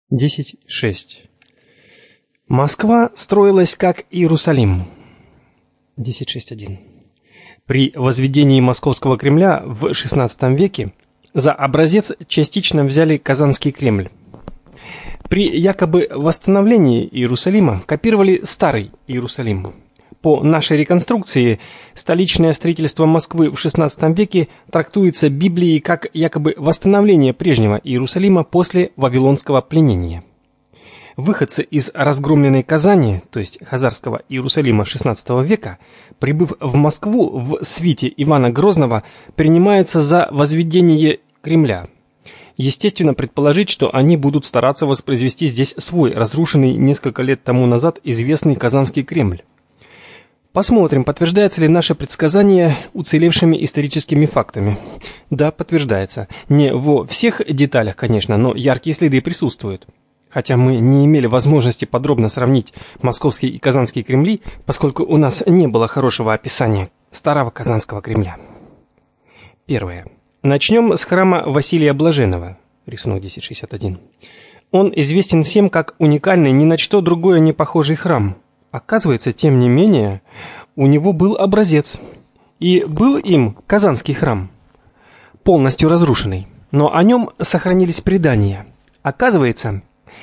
10.6. Москва строилась как Иерусалим. 10.6.1. При возведении Московского Кремля в XVI веке за образец частично взяли Казанский Кремль. При якобы восстановлении Иерусалима копировали старый Иерусалим. По нашей реконструкции, столичное строительство Москвы в XVI веке трактуется Библией как якобы восстановление прежнего Иерусалима после Вавилонского пленения. Выходцы из разгромленной Казани, то есть Хазарского Иерусалима XVI века, прибыв в Москву в свите Ивана Грозного, принимаются за возведение Кремля. Естественно предположить, что они будут стараться воспроизвести здесь свой разрушенный несколько лет тому назад известный Казанский Кремль. Посмотрим, подтверждается ли наше предсказание уцелевшими историческими фактами. Да, подтверждается. Не во всех деталях, конечно, но яркие следы присутствуют. Хотя мы не имели возможности подробно сравнить московский и казанский Кремли, поскольку у нас не было хорошего описания старого Казанского Кремля. Первое. Начнем с храма Василия Блаженного. Рисунок 10.61. Он известен всем как уникальный, ни на что другое не похожий храм. Оказывается, тем не менее, у него был образец. И был им Казанский храм, полностью разрушенный. Но о нем сохранились предания. Оказывается,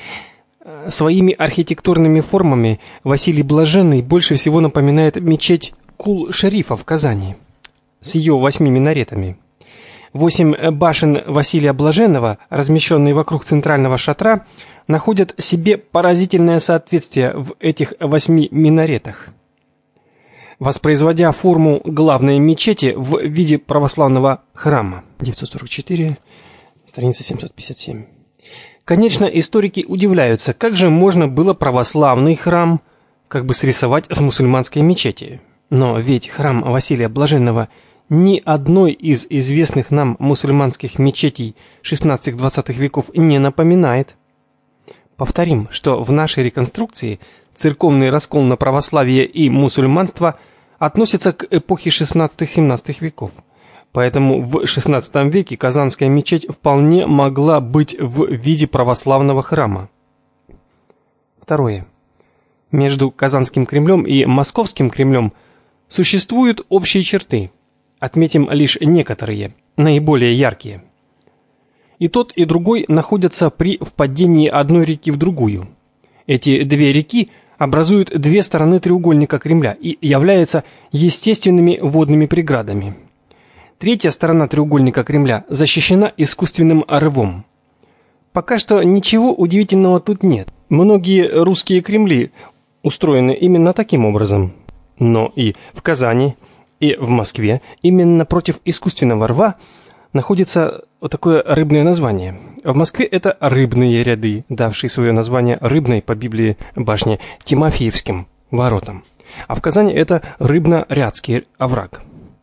своими архитектурными формами Василий Блаженный больше всего напоминает мечеть Кул-Шерифа в Казани с ее 8 минаретами. 8 башен Василия Блаженного, размещенные вокруг центрального шатра, находят себе поразительное соответствие в этих 8 минаретах. Воспроизводя форму главной мечети в виде православного храма. 944, страница 757. Конечно, историки удивляются, как же можно было православный храм как бы срисовать с мусульманской мечети. Но ведь храм Василия Блаженного ни одной из известных нам мусульманских мечетей XVI-XX веков не напоминает. Повторим, что в нашей реконструкции церковный раскол на православие и мусульманство относится к эпохе XVI-XVII веков. Поэтому в XVI веке Казанская мечеть вполне могла быть в виде православного храма. Второе. Между Казанским Кремлем и Московским Кремлем существуют общие черты. Отметим лишь некоторые, наиболее яркие. И тот, и другой находятся при впадении одной реки в другую. Эти две реки образуют две стороны треугольника Кремля и являются естественными водными преградами. Третья сторона треугольника Кремля защищена искусственным рвом. Пока что ничего удивительного тут нет. Многие русские Кремли устроены именно таким образом. Но и в Казани, и в Москве именно против искусственного рва находится вот такое рыбное название. В Москве это рыбные ряды, давшие свое название рыбной по Библии башне Тимофеевским воротам. А в Казани это рыбно-рядский овраг.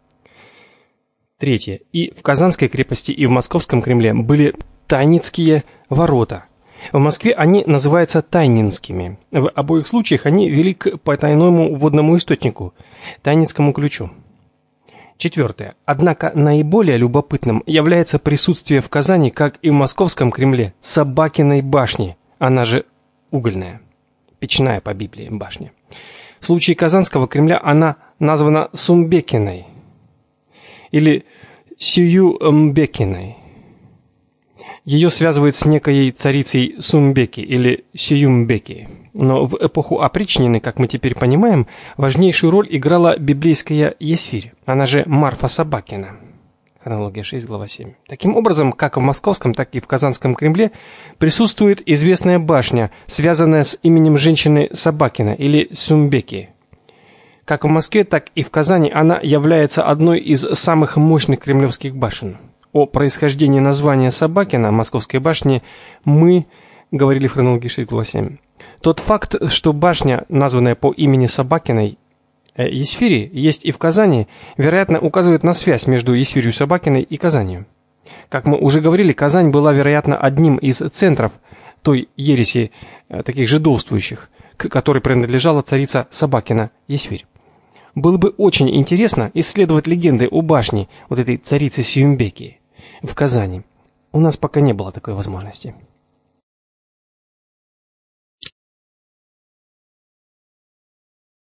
Третье. И в Казанской крепости, и в Московском Кремле были Тайницкие ворота. В Москве они называются Тайнинскими. В обоих случаях они вели к потайному водному источнику, Тайницкому ключу. Четвертое. Однако наиболее любопытным является присутствие в Казани, как и в Московском Кремле, Собакиной башни, она же угольная, печная по Библии башня. В случае Казанского Кремля она названа Сумбекиной или Сююмбекиной. Ее связывают с некой царицей Сумбеки или Сююмбеки. Но в эпоху опричнины, как мы теперь понимаем, важнейшую роль играла библейская Есфирь, она же Марфа Собакина. Хронология 6, глава 7. Таким образом, как в Московском, так и в Казанском Кремле присутствует известная башня, связанная с именем женщины Собакина или Сумбеки. Как в Москве, так и в Казани она является одной из самых мощных кремлевских башен. О происхождении названия Собакина, Московской башни, мы говорили в хронологии 6, глава 7. Тот факт, что башня, названная по имени Собакиной, Есфири, есть и в Казани, вероятно, указывает на связь между Есфирью Собакиной и Казанью. Как мы уже говорили, Казань была, вероятно, одним из центров той ереси таких жидовствующих, к которой принадлежала царица Собакина Есфирь. Было бы очень интересно исследовать легенды о башне вот этой царицы Сююмбеки в Казани. У нас пока не было такой возможности.